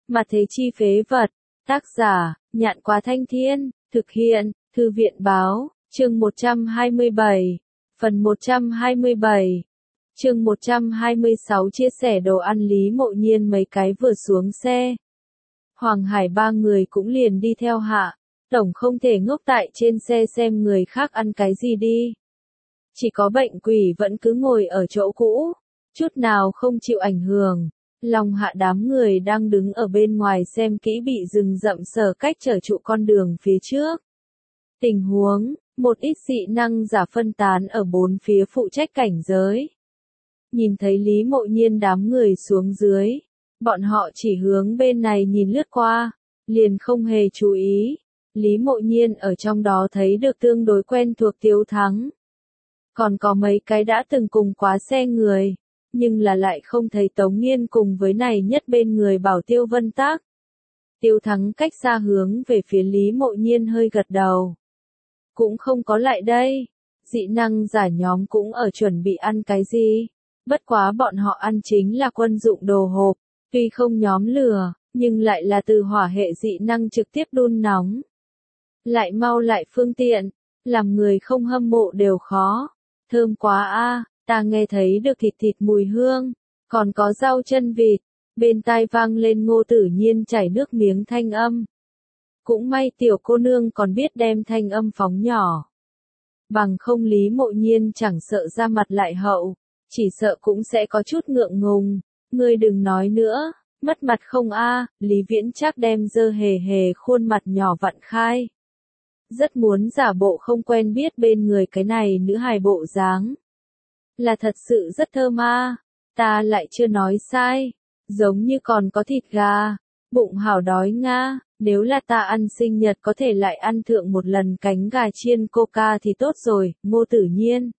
Mà thế chi phế vật. Tác giả, Nhạn Quá Thanh Thiên, thực hiện, Thư viện Báo, chương 127, phần 127. Chương 126 chia sẻ đồ ăn Lý Mộ Nhiên mấy cái vừa xuống xe. Hoàng Hải ba người cũng liền đi theo hạ, tổng không thể ngốc tại trên xe xem người khác ăn cái gì đi. Chỉ có bệnh quỷ vẫn cứ ngồi ở chỗ cũ, chút nào không chịu ảnh hưởng. Lòng hạ đám người đang đứng ở bên ngoài xem kỹ bị rừng rậm sở cách trở trụ con đường phía trước. Tình huống, một ít dị năng giả phân tán ở bốn phía phụ trách cảnh giới. Nhìn thấy Lý Mộ Nhiên đám người xuống dưới, bọn họ chỉ hướng bên này nhìn lướt qua, liền không hề chú ý. Lý Mộ Nhiên ở trong đó thấy được tương đối quen thuộc Tiếu Thắng. Còn có mấy cái đã từng cùng quá xe người, nhưng là lại không thấy Tống Nghiên cùng với này nhất bên người bảo Tiêu Vân Tác. Tiêu Thắng cách xa hướng về phía Lý Mộ Nhiên hơi gật đầu. Cũng không có lại đây, dị năng giả nhóm cũng ở chuẩn bị ăn cái gì. Bất quá bọn họ ăn chính là quân dụng đồ hộp, tuy không nhóm lửa, nhưng lại là từ hỏa hệ dị năng trực tiếp đun nóng. Lại mau lại phương tiện, làm người không hâm mộ đều khó. Thơm quá a, ta nghe thấy được thịt mùi hương, còn có rau chân vịt, bên tai vang lên Ngô Tử Nhiên chảy nước miếng thanh âm. Cũng may tiểu cô nương còn biết đem thanh âm phóng nhỏ. Bằng không Lý Mộ Nhiên chẳng sợ ra mặt lại hậu, chỉ sợ cũng sẽ có chút ngượng ngùng. Ngươi đừng nói nữa, mất mặt không a, Lý Viễn Trác đem dơ hề hề khuôn mặt nhỏ vặn khai. Rất muốn giả bộ không quen biết bên người cái này nữ hài bộ dáng. Là thật sự rất thơm a, ta lại chưa nói sai, giống như còn có thịt gà, bụng hảo đói nga, nếu là ta ăn sinh nhật có thể lại ăn thượng một lần cánh gà chiên coca thì tốt rồi. Ngô Tử Nhiên.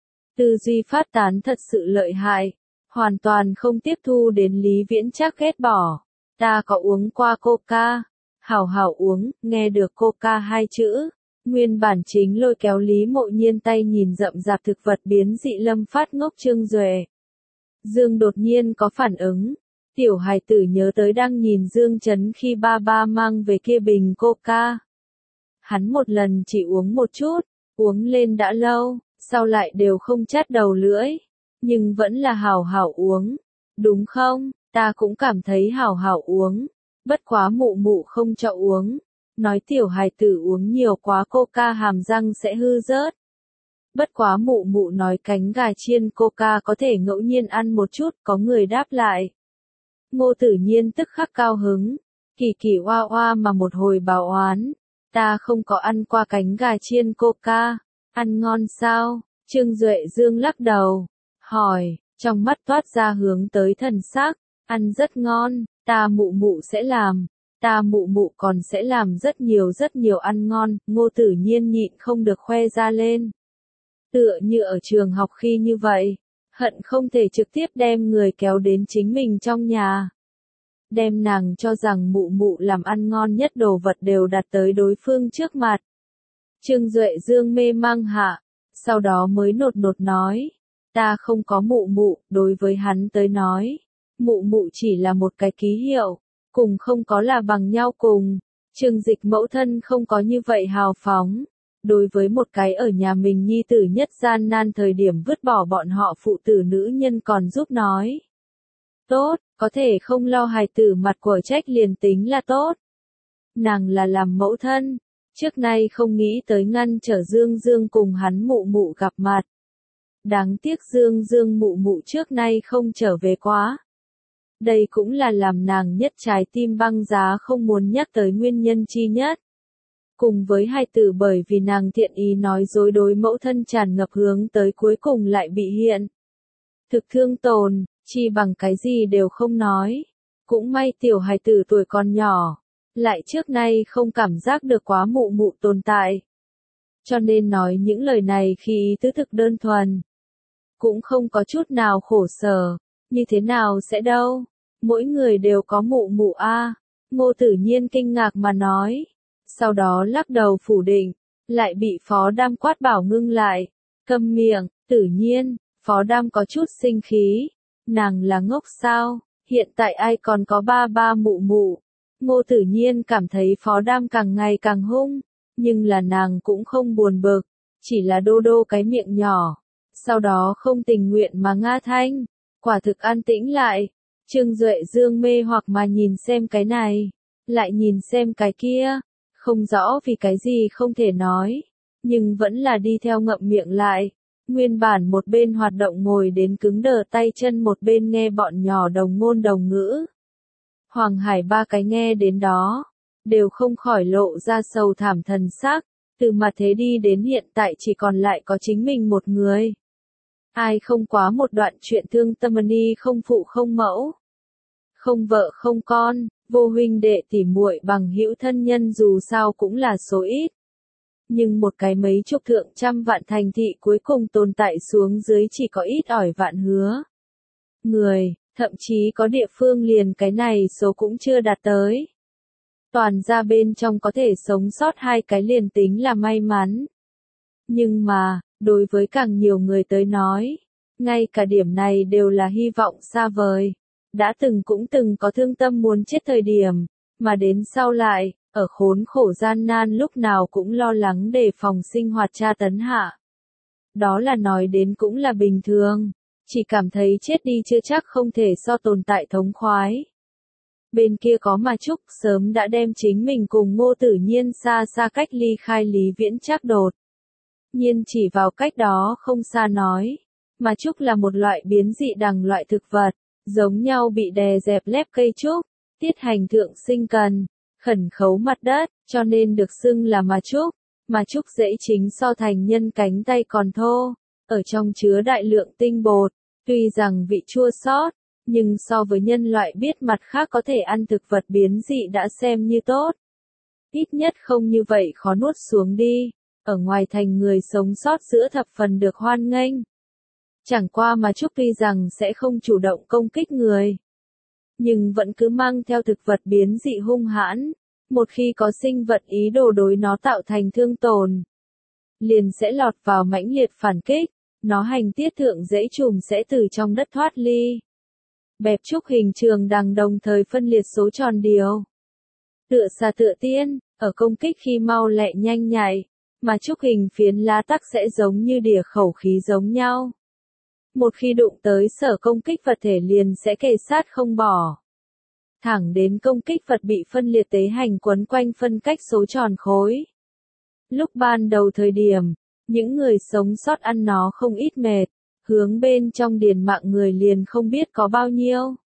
Tư duy phát tán thật sự lợi hại, hoàn toàn không tiếp thu đến Lý Viễn Trác ghét bỏ. Ta có uống qua coca, hảo hảo uống, nghe được coca hai chữ. Nguyên bản chính lôi kéo Lý Mộ Nhiên tay nhìn rậm rạp thực vật biến dị lâm phát ngốc Trương Duệ. Dương đột nhiên có phản ứng. Tiểu hài tử nhớ tới đang nhìn Dương Chấn khi ba mang về kia bình coca. Hắn một lần chỉ uống một chút, uống lên đã lâu, sau lại đều không chát đầu lưỡi. Nhưng vẫn là hảo hảo uống. Đúng không, ta cũng cảm thấy hảo hảo uống. Bất quá mụ mụ không cho uống. Nói tiểu hài tử uống nhiều quá coca hàm răng sẽ hư rớt. Bất quá mụ mụ nói cánh gà chiên coca có thể ngẫu nhiên ăn một chút, có người đáp lại. Ngô Tử Nhiên tức khắc cao hứng, kỳ kỳ oa oa mà một hồi báo oán. Ta không có ăn qua cánh gà chiên coca, ăn ngon sao? Trương Duệ Dương lắc đầu, hỏi, trong mắt toát ra hướng tới thần sắc, ăn rất ngon, ta mụ mụ sẽ làm. Ta mụ mụ còn sẽ làm rất nhiều ăn ngon. Ngô Tử Nhiên nhịn không được khoe ra lên. Tựa như ở trường học khi như vậy, hận không thể trực tiếp đem người kéo đến chính mình trong nhà. Đem nàng cho rằng mụ mụ làm ăn ngon nhất đồ vật đều đặt tới đối phương trước mặt. Trương Duệ Dương mê mang hạ, sau đó mới nột nột nói, ta không có mụ mụ. Đối với hắn tới nói, mụ mụ chỉ là một cái ký hiệu. Cùng không có là bằng nhau cùng. Trương Dịch mẫu thân không có như vậy hào phóng. Đối với một cái ở nhà mình nhi tử nhất gian nan thời điểm vứt bỏ bọn họ phụ tử nữ nhân còn giúp nói. Tốt, có thể không lo hài tử mặt của trách liền tính là tốt. Nàng là làm mẫu thân, trước nay không nghĩ tới ngăn trở Dương Dương cùng hắn mụ mụ gặp mặt. Đáng tiếc Dương Dương mụ mụ trước nay không trở về quá. Đây cũng là làm nàng nhất trái tim băng giá không muốn nhắc tới nguyên nhân chi nhất. Cùng với hai tử bởi vì nàng thiện ý nói dối đối mẫu thân tràn ngập hướng tới cuối cùng lại bị hiện. Thực thương tồn, chi bằng cái gì đều không nói. Cũng may tiểu hài tử tuổi còn nhỏ, lại trước nay không cảm giác được quá mụ mụ tồn tại. Cho nên nói những lời này khi ý tứ thực đơn thuần. Cũng không có chút nào khổ sở, như thế nào sẽ đâu. Mỗi người đều có mụ mụ a. Ngô Tử Nhiên kinh ngạc mà nói. Sau đó lắc đầu phủ định, lại bị Phó Đam quát bảo ngưng lại. Câm miệng, Tử Nhiên. Phó Đam có chút sinh khí. Nàng là ngốc sao? hiện tại ai còn có ba ba mụ mụ. Ngô Tử Nhiên cảm thấy Phó Đam càng ngày càng hung, nhưng là nàng cũng không buồn bực, chỉ là đô đô cái miệng nhỏ, sau đó không tình nguyện mà nga thanh, quả thực an tĩnh lại. Trương Duệ Dương mê hoặc mà nhìn xem cái này, lại nhìn xem cái kia, không rõ vì cái gì không thể nói, nhưng vẫn là đi theo ngậm miệng lại. Nguyên bản một bên hoạt động ngồi đến cứng đờ tay chân, một bên nghe bọn nhỏ đồng ngôn đồng ngữ. Hoàng Hải ba cái nghe đến đó, đều không khỏi lộ ra sầu thảm thần sắc, từ mặt thế đi đến hiện tại chỉ còn lại có chính mình một người. Ai không quá một đoạn chuyện thương tâm ni không phụ không mẫu, không vợ không con, vô huynh đệ tỉ muội bằng hữu thân nhân dù sao cũng là số ít. Nhưng một cái mấy chục thượng trăm vạn thành thị cuối cùng tồn tại xuống dưới chỉ có ít ỏi vạn hứa người, thậm chí có địa phương liền cái này số cũng chưa đạt tới. Toàn ra bên trong có thể sống sót hai cái liền tính là may mắn. Nhưng mà, đối với càng nhiều người tới nói, ngay cả điểm này đều là hy vọng xa vời. Đã từng cũng từng có thương tâm muốn chết thời điểm, mà đến sau lại, ở khốn khổ gian nan lúc nào cũng lo lắng đề phòng sinh hoạt tra tấn hạ. Đó là nói đến cũng là bình thường, chỉ cảm thấy chết đi chưa chắc không thể so tồn tại thống khoái. Bên kia có mà Trúc sớm đã đem chính mình cùng Ngô Tử Nhiên xa xa cách ly khai Lý Viễn Trác đột. Nhiên chỉ vào cách đó không xa nói, mà Trúc là một loại biến dị đằng loại thực vật, giống nhau bị đè dẹp lép cây trúc, tiết hành thượng sinh cần, khẩn khấu mặt đất, cho nên được xưng là mà Trúc. Mà Trúc rễ chính so thành nhân cánh tay còn thô, ở trong chứa đại lượng tinh bột, tuy rằng vị chua xót, nhưng so với nhân loại biết mặt khác có thể ăn thực vật biến dị đã xem như tốt. Ít nhất không như vậy khó nuốt xuống đi, ở ngoài thành người sống sót giữa thập phần được hoan nghênh. Chẳng qua mà Trúc tuy rằng sẽ không chủ động công kích người, nhưng vẫn cứ mang theo thực vật biến dị hung hãn, một khi có sinh vật ý đồ đối nó tạo thành thương tổn, liền sẽ lọt vào mãnh liệt phản kích, nó hành tiết thượng dãy chùm sẽ từ trong đất thoát ly. Bẹp Trúc hình trường đằng đồng thời phân liệt số tròn điều. Tựa xà tựa tiên, ở công kích khi mau lẹ nhanh nhạy, mà Trúc hình phiến lá tắc sẽ giống như đỉa khẩu khí giống nhau. Một khi đụng tới sở công kích vật thể liền sẽ kề sát không bỏ. Thẳng đến công kích vật bị phân liệt tế hành quấn quanh phân cách số tròn khối. Lúc ban đầu thời điểm, những người sống sót ăn nó không ít mệt, hướng bên trong điền mạng người liền không biết có bao nhiêu.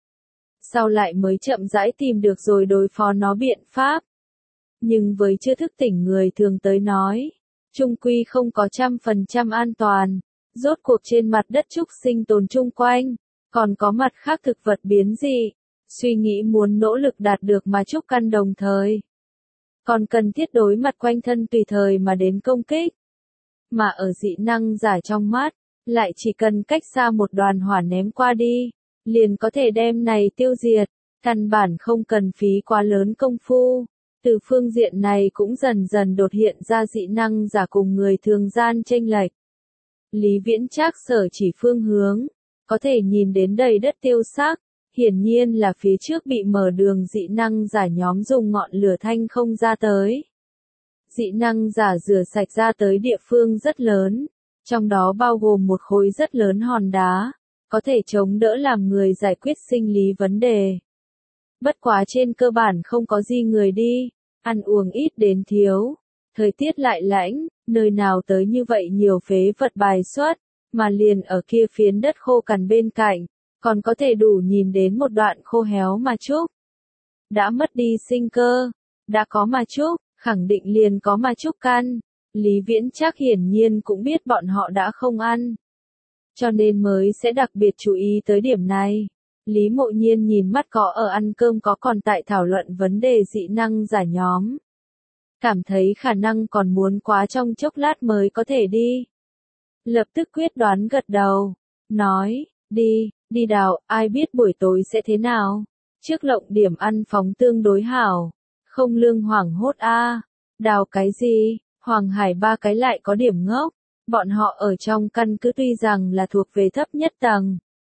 Sau lại mới chậm rãi tìm được rồi đối phó nó biện pháp. Nhưng với chưa thức tỉnh người thường tới nói, chung quy không có 100% an toàn. Rốt cuộc trên mặt đất Trúc sinh tồn chung quanh, còn có mặt khác thực vật biến dị, suy nghĩ muốn nỗ lực đạt được mà Trúc căn đồng thời. Còn cần thiết đối mặt quanh thân tùy thời mà đến công kích. Mà ở dị năng giả trong mắt, lại chỉ cần cách xa một đoàn hỏa ném qua đi, liền có thể đem này tiêu diệt, căn bản không cần phí quá lớn công phu. Từ phương diện này cũng dần dần đột hiện ra dị năng giả cùng người thường gian chênh lệch. Lý Viễn Trác sở chỉ phương hướng, có thể nhìn đến đầy đất tiêu xác, hiển nhiên là phía trước bị mở đường dị năng giả nhóm dùng ngọn lửa thanh không ra tới. Dị năng giả rửa sạch ra tới địa phương rất lớn, trong đó bao gồm một khối rất lớn hòn đá, có thể chống đỡ làm người giải quyết sinh lý vấn đề. Bất quá trên cơ bản không có gì người đi, ăn uống ít đến thiếu, thời tiết lại lạnh, nơi nào tới như vậy nhiều phế vật bài xuất, mà liền ở kia phiến đất khô cằn bên cạnh, còn có thể đủ nhìn đến một đoạn khô héo mà Trúc. Đã mất đi sinh cơ, đã có mà Trúc, khẳng định liền có mà Trúc căn. Lý Viễn Trác hiển nhiên cũng biết bọn họ đã không ăn, cho nên mới sẽ đặc biệt chú ý tới điểm này. Lý Mộ Nhiên nhìn mắt có ở ăn cơm có còn tại thảo luận vấn đề dị năng giả nhóm. Cảm thấy khả năng còn muốn quá trong chốc lát mới có thể đi. Lập tức quyết đoán gật đầu, nói, đi đào, ai biết buổi tối sẽ thế nào. Trước lộng điểm ăn phóng tương đối hảo, không lương hoảng hốt a. Đào cái gì, Hoàng Hải ba cái lại có điểm ngốc, bọn họ ở trong căn cứ tuy rằng là thuộc về thấp nhất tầng.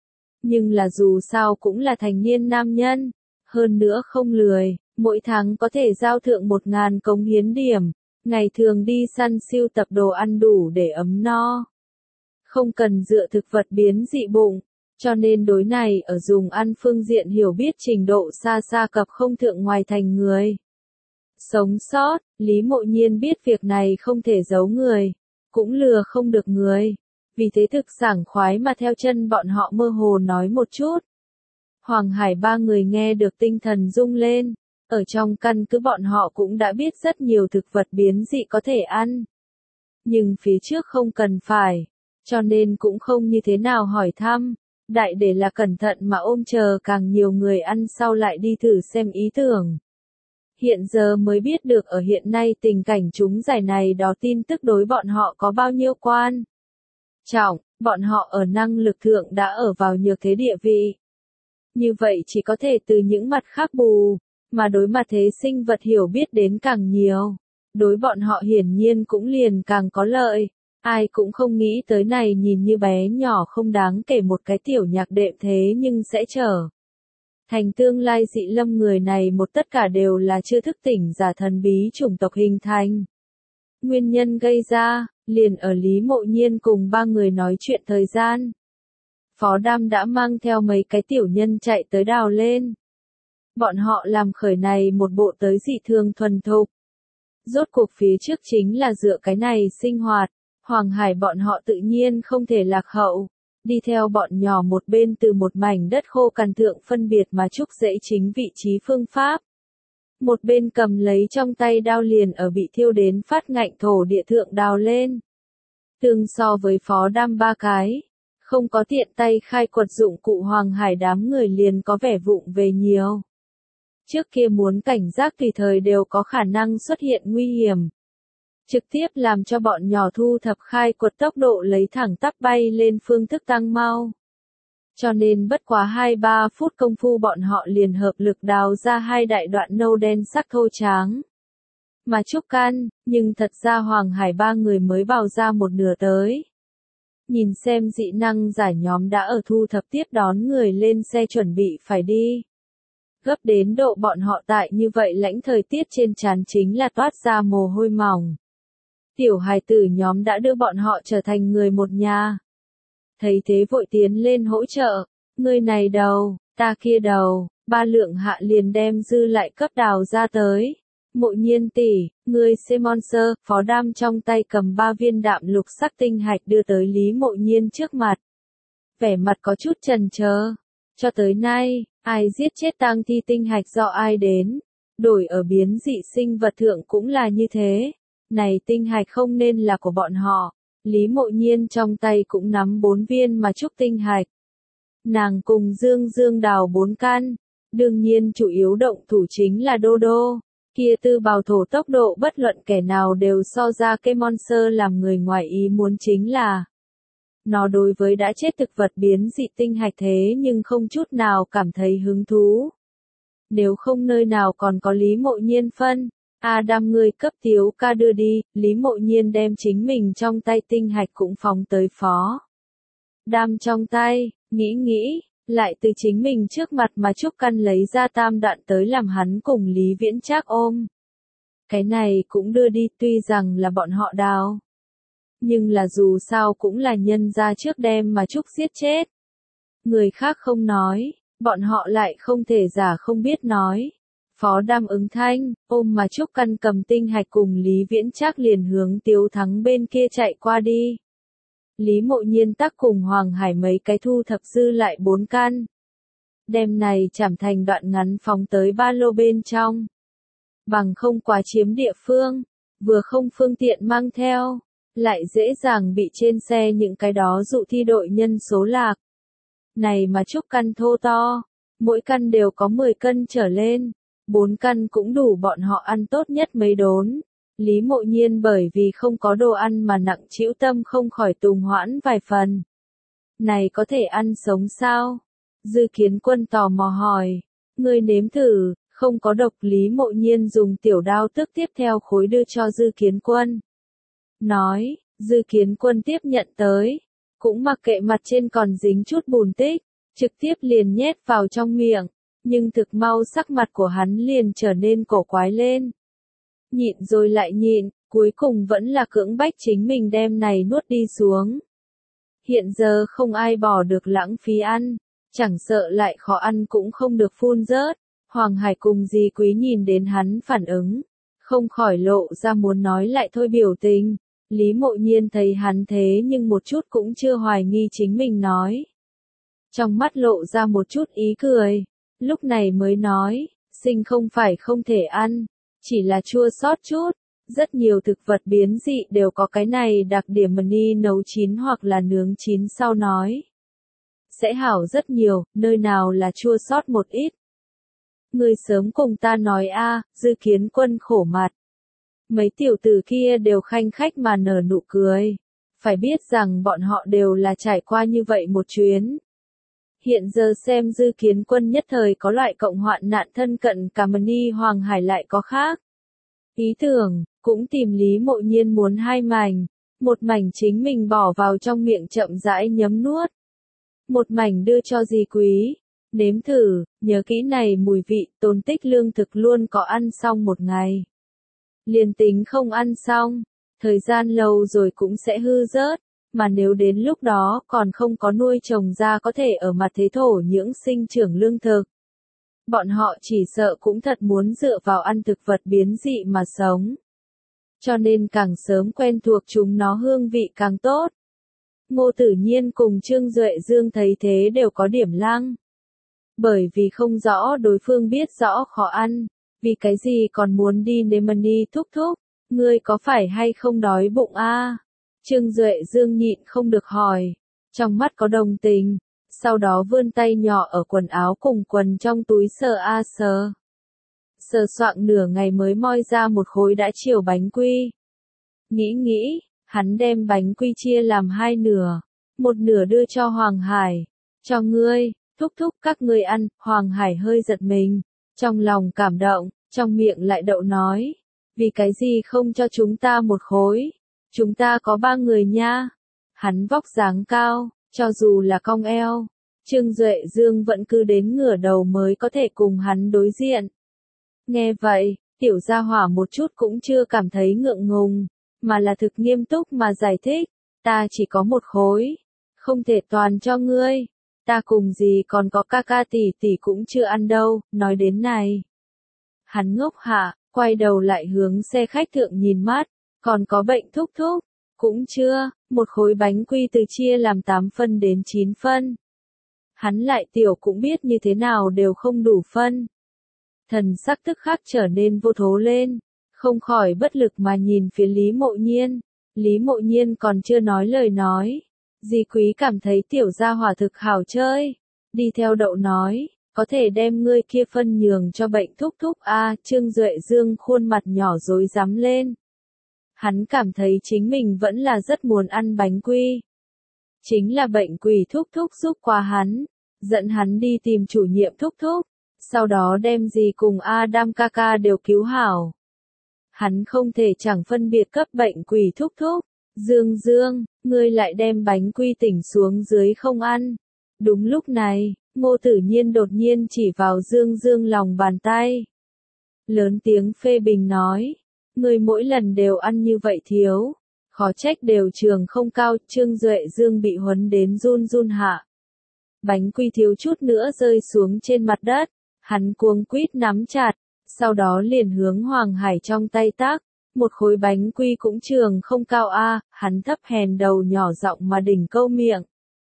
Nhưng là dù sao cũng là thành niên nam nhân, hơn nữa không lười, mỗi tháng có thể giao thượng 1.000 cống hiến điểm, ngày thường đi săn sưu tập đồ ăn đủ để ấm no. Không cần dựa thực vật biến dị bụng, cho nên đối này ở dùng ăn phương diện hiểu biết trình độ xa xa cập không thượng ngoài thành người. Sống sót, Lý Mộ Nhiên biết việc này không thể giấu người, cũng lừa không được người, vì thế thực sảng khoái mà theo chân bọn họ mơ hồ nói một chút. Hoàng Hải ba người nghe được tinh thần rung lên, ở trong căn cứ bọn họ cũng đã biết rất nhiều thực vật biến dị có thể ăn. Nhưng phía trước không cần phải, cho nên cũng không như thế nào hỏi thăm, đại để là cẩn thận mà ôm chờ càng nhiều người ăn sau lại đi thử xem ý tưởng. Hiện giờ mới biết được ở hiện nay tình cảnh chúng giải này đó tin tức đối bọn họ có bao nhiêu quan trọng, bọn họ ở năng lực thượng đã ở vào nhược thế địa vị. Như vậy chỉ có thể từ những mặt khác bù, mà đối mặt thế sinh vật hiểu biết đến càng nhiều. Đối bọn họ hiển nhiên cũng liền càng có lợi, ai cũng không nghĩ tới này nhìn như bé nhỏ không đáng kể một cái tiểu nhạc đệm thế nhưng sẽ trở thành tương lai dị lâm người này một tất cả đều là chưa thức tỉnh giả thần bí chủng tộc hình thành. Nguyên nhân gây ra, liền ở Lý Mộ Nhiên cùng ba người nói chuyện thời gian. Phó Đam đã mang theo mấy cái tiểu nhân chạy tới đào lên. Bọn họ làm khởi này một bộ tới dị thường thuần thục. Rốt cuộc phía trước chính là dựa cái này sinh hoạt, Hoàng Hải bọn họ tự nhiên không thể lạc hậu, đi theo bọn nhỏ một bên từ một mảnh đất khô cằn thượng phân biệt mà trúc rễ chính vị trí phương pháp. Một bên cầm lấy trong tay đao liền ở bị thiêu đến phát ngạnh thổ địa thượng đào lên. Tương so với Phó Đam ba cái, không có tiện tay khai quật dụng cụ Hoàng Hải đám người liền có vẻ vụng về nhiều. Trước kia muốn cảnh giác tùy thời đều có khả năng xuất hiện nguy hiểm. Trực tiếp làm cho bọn nhỏ thu thập khai quật tốc độ lấy thẳng tắp bay lên phương thức tăng mau. Cho nên bất quá 2-3 phút công phu bọn họ liền hợp lực đào ra 2 đại đoạn nâu đen sắc thô tráng. Mà trúc can, nhưng thật ra Hoàng Hải ba người mới bào ra một nửa tới. Nhìn xem dị năng giả nhóm đã ở thu thập tiếp đón người lên xe chuẩn bị phải đi. Gấp đến độ bọn họ tại như vậy lãnh thời tiết trên trán chính là toát ra mồ hôi mỏng. Tiểu hài tử nhóm đã đưa bọn họ trở thành người một nhà. Thấy thế vội tiến lên hỗ trợ, người này đầu, ta kia đầu, ba lượng hạ liền đem dư lại cấp đào ra tới. Mộ Nhiên tỷ, người Semonser, Phó Đam trong tay cầm 3 viên đạm lục sắc tinh hạch đưa tới Lý Mộ Nhiên trước mặt. Vẻ mặt có chút chần chờ. Cho tới nay, ai giết chết tang thi tinh hạch do ai đến, đổi ở biến dị sinh vật thượng cũng là như thế. Này tinh hạch không nên là của bọn họ. Lý Mộ Nhiên trong tay cũng nắm 4 viên mà trúc tinh hạch. Nàng cùng Dương Dương đào 4 căn. Đương nhiên chủ yếu động thủ chính là Đô Đô. Kia tư bào thổ tốc độ bất luận kẻ nào đều so ra cái monster làm người ngoài ý muốn chính là. Nó đối với đã chết thực vật biến dị tinh hạch thế nhưng không chút nào cảm thấy hứng thú. Nếu không nơi nào còn có Lý Mộ Nhiên phân. Adam người cấp Tiếu ca đưa đi, Lý Mộ Nhiên đem chính mình trong tay tinh hạch cũng phóng tới Phó Đam trong tay, nghĩ, lại từ chính mình trước mặt mà Trúc Căn lấy ra tam đạn tới làm hắn cùng Lý Viễn Trác ôm. Cái này cũng đưa đi tuy rằng là bọn họ đào. Nhưng là dù sao cũng là nhân ra trước đem mà Trúc giết chết. Người khác không nói, bọn họ lại không thể giả không biết nói. Phó Đam ứng thanh, ôm mà Trúc Căn cầm tinh hạch cùng Lý Viễn Trác liền hướng Tiếu Thắng bên kia chạy qua đi. Lý Mộ Nhiên tắc cùng Hoàng Hải mấy cái thu thập dư lại 4 căn. Đem này chảm thành đoạn ngắn phóng tới ba lô bên trong. Bằng không quá chiếm địa phương, vừa không phương tiện mang theo, lại dễ dàng bị trên xe những cái đó dụ thi đội nhân số lạc. Này mà Trúc Căn thô to, mỗi căn đều có 10 cân trở lên. 4 căn cũng đủ bọn họ ăn tốt nhất mấy đốn. Lý Mộ Nhiên bởi vì không có đồ ăn mà nặng trĩu tâm không khỏi tùng hoãn vài phần. Này có thể ăn sống sao? Dư Kiến Quân tò mò hỏi. Ngươi nếm thử, không có độc. Lý Mộ Nhiên dùng tiểu đao tức tiếp theo khối đưa cho Dư Kiến Quân. Nói, Dư Kiến Quân tiếp nhận tới. Cũng mặc kệ mặt trên còn dính chút bùn tích. trực tiếp liền nhét vào trong miệng, nhưng thực mau sắc mặt của hắn liền trở nên cổ quái lên. Nhịn rồi lại nhịn, cuối cùng vẫn là cưỡng bách chính mình đem này nuốt đi xuống. Hiện giờ không ai bỏ được lãng phí ăn, chẳng sợ lại khó ăn cũng không được phun rớt. Hoàng Hải cùng Di Quý nhìn đến hắn phản ứng, không khỏi lộ ra muốn nói lại thôi biểu tình. Lý Mộ Nhiên thấy hắn thế nhưng một chút cũng chưa hoài nghi chính mình nói. Trong mắt lộ ra một chút ý cười, lúc này mới nói, sinh không phải không thể ăn, chỉ là chua xót chút. Rất nhiều thực vật biến dị đều có cái này đặc điểm mà ni nấu chín hoặc là nướng chín sau nói. Sẽ hảo rất nhiều, nơi nào là chua xót một ít. Người sớm cùng ta nói a, Dư Kiến Quân khổ mặt. Mấy tiểu tử kia đều khanh khách mà nở nụ cười. Phải biết rằng bọn họ đều là trải qua như vậy một chuyến. Hiện giờ xem Dư Kiến Quân nhất thời có loại cộng hoạn nạn thân cận cả Mani Hoàng Hải lại có khác. Ý tưởng, cũng tìm Lý Mộ Nhiên muốn hai mảnh, một mảnh chính mình bỏ vào trong miệng chậm rãi nhấm nuốt. Một mảnh đưa cho Di Quý, nếm thử, nhớ kỹ này mùi vị, tồn tích lương thực luôn có ăn xong một ngày. Liền tính không ăn xong, thời gian lâu rồi cũng sẽ hư rớt, mà nếu đến lúc đó còn không có nuôi trồng ra có thể ở mặt thế thổ nhưỡng sinh trưởng lương thực. Bọn họ chỉ sợ cũng thật muốn dựa vào ăn thực vật biến dị mà sống. Cho nên càng sớm quen thuộc chúng nó hương vị càng tốt. Ngô Tử Nhiên cùng Trương Duệ Dương thấy thế đều có điểm lăng. Bởi vì không rõ đối phương biết rõ khó ăn, vì cái gì còn muốn đi nếm mani thúc thúc, ngươi có phải hay không đói bụng a? Trương Duệ Dương nhịn không được hỏi, trong mắt có đồng tình, sau đó vươn tay nhỏ ở quần áo cùng quần trong túi sờ a sờ. Sờ soạng nửa ngày mới moi ra một khối đã chiều bánh quy. Nghĩ, hắn đem bánh quy chia làm hai nửa, một nửa đưa cho Hoàng Hải, cho ngươi, thúc thúc các ngươi ăn. Hoàng Hải hơi giật mình, trong lòng cảm động, trong miệng lại đậu nói, vì cái gì không cho chúng ta một khối, chúng ta có 3 người nha. Hắn vóc dáng cao, cho dù là cong eo, Trương Duệ Dương vẫn cứ đến ngửa đầu mới có thể cùng hắn đối diện. Nghe vậy, tiểu gia hỏa một chút cũng chưa cảm thấy ngượng ngùng, mà là thực nghiêm túc mà giải thích, ta chỉ có một khối, không thể toàn cho ngươi, ta cùng gì còn có ca ca tỷ tỷ cũng chưa ăn đâu. Nói đến này, hắn ngốc hạ, quay đầu lại hướng xe khách thượng nhìn mắt, còn có bệnh thúc thúc, cũng chưa, một khối bánh quy từ chia làm 8 phân đến 9 phân. Hắn lại tiểu cũng biết như thế nào đều không đủ phân. Thần sắc tức khắc trở nên vô thố lên, không khỏi bất lực mà nhìn phía Lý Mộ Nhiên. Lý Mộ Nhiên còn chưa nói lời nói. Di Quý cảm thấy tiểu gia hỏa thực hảo chơi. Đi theo đậu nói, có thể đem ngươi kia phân nhường cho bệnh thúc thúc a. Trương Duệ Dương khuôn mặt nhỏ rối rắm lên. Hắn cảm thấy chính mình vẫn là rất muốn ăn bánh quy. Chính là bệnh quỷ thúc thúc giúp qua hắn, dẫn hắn đi tìm chủ nhiệm thúc thúc, sau đó đem gì cùng Adam Kaka đều cứu hảo. Hắn không thể chẳng phân biệt cấp bệnh quỷ thúc thúc. Dương Dương, ngươi lại đem bánh quy tỉnh xuống dưới không ăn. Đúng lúc này, Ngô Tử Nhiên đột nhiên chỉ vào Dương Dương lòng bàn tay. Lớn tiếng phê bình nói, ngươi mỗi lần đều ăn như vậy thiếu, khó trách đều trường không cao. Trương Duệ Dương bị huấn đến run run hạ. Bánh quy thiếu chút nữa rơi xuống trên mặt đất, hắn cuống quýt nắm chặt, sau đó liền hướng Hoàng Hải trong tay tác, một khối bánh quy cũng trường không cao a. Hắn thấp hèn đầu nhỏ giọng mà đỉnh câu miệng.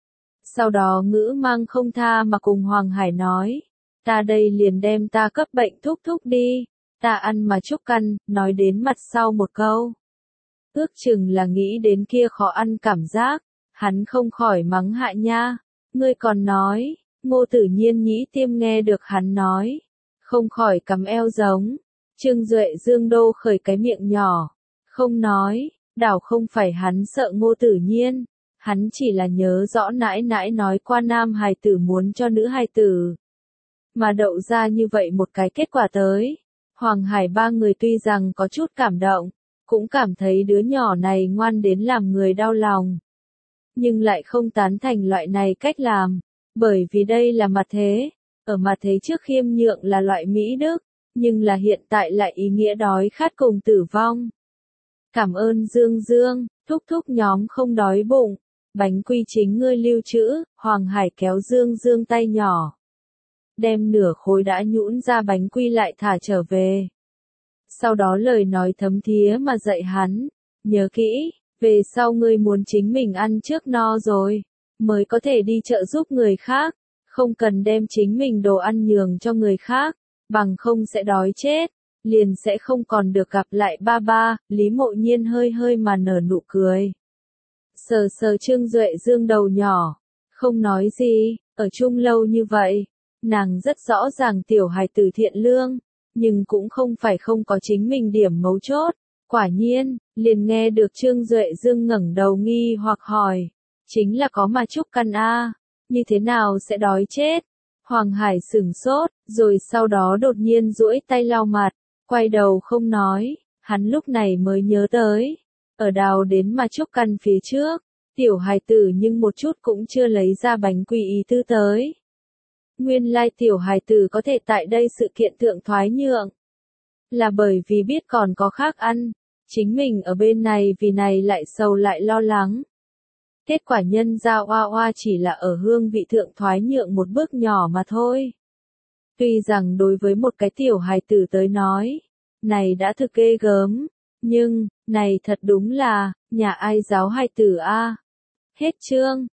Sau đó ngữ mang không tha mà cùng Hoàng Hải nói, ta đây liền đem ta cấp bệnh thúc thúc đi, ta ăn mà chúc căn. Nói đến mặt sau một câu, ước chừng là nghĩ đến kia khó ăn cảm giác, hắn không khỏi mắng hạ nha, ngươi còn nói. Ngô Tử Nhiên nhĩ tiêm nghe được hắn nói, không khỏi cắm eo giống. Trương Duệ Dương đô khởi cái miệng nhỏ, không nói, đảo không phải hắn sợ Ngô Tử Nhiên, hắn chỉ là nhớ rõ nãi nãi nói qua nam hài tử muốn cho nữ hài tử, mà đậu ra như vậy một cái kết quả tới. Hoàng Hải 3 người tuy rằng có chút cảm động, cũng cảm thấy đứa nhỏ này ngoan đến làm người đau lòng, nhưng lại không tán thành loại này cách làm. Bởi vì đây là mặt thế, ở mặt thế trước khiêm nhượng là loại mỹ đức, nhưng là hiện tại lại ý nghĩa đói khát cùng tử vong. Cảm ơn Dương Dương, thúc thúc nhóm không đói bụng, bánh quy chính ngươi lưu trữ, Hoàng Hải kéo Dương Dương tay nhỏ. Đem nửa khối đã nhũn ra bánh quy lại thả trở về. Sau đó lời nói thấm thía mà dạy hắn, nhớ kỹ, về sau ngươi muốn chính mình ăn trước no rồi, mới có thể đi chợ giúp người khác, không cần đem chính mình đồ ăn nhường cho người khác, bằng không sẽ đói chết, liền sẽ không còn được gặp lại ba ba. Lý Mộ Nhiên hơi hơi mà nở nụ cười. Sờ sờ Trương Duệ Dương đầu nhỏ, không nói gì, ở chung lâu như vậy, nàng rất rõ ràng tiểu hài tử thiện lương, nhưng cũng không phải không có chính mình điểm mấu chốt. Quả nhiên, liền nghe được Trương Duệ Dương ngẩng đầu nghi hoặc hỏi, chính là có mà Trúc Căn a, như thế nào sẽ đói chết? Hoàng Hải sửng sốt, rồi sau đó đột nhiên duỗi tay lau mặt, quay đầu không nói, hắn lúc này mới nhớ tới, ở đào đến mà Trúc Căn phía trước, tiểu hài tử nhưng một chút cũng chưa lấy ra bánh quy ý tư tới. Nguyên lai tiểu hài tử có thể tại đây sự kiện thượng thoái nhượng, là bởi vì biết còn có khác ăn, chính mình ở bên này vì này lại sầu lại lo lắng. Kết quả nhân ra oa oa chỉ là ở hương vị thượng thoái nhượng một bước nhỏ mà thôi. Tuy rằng đối với một cái tiểu hài tử tới nói, này đã thực ghê gớm, nhưng, này thật đúng là, nhà ai giáo hài tử a. Hết chương.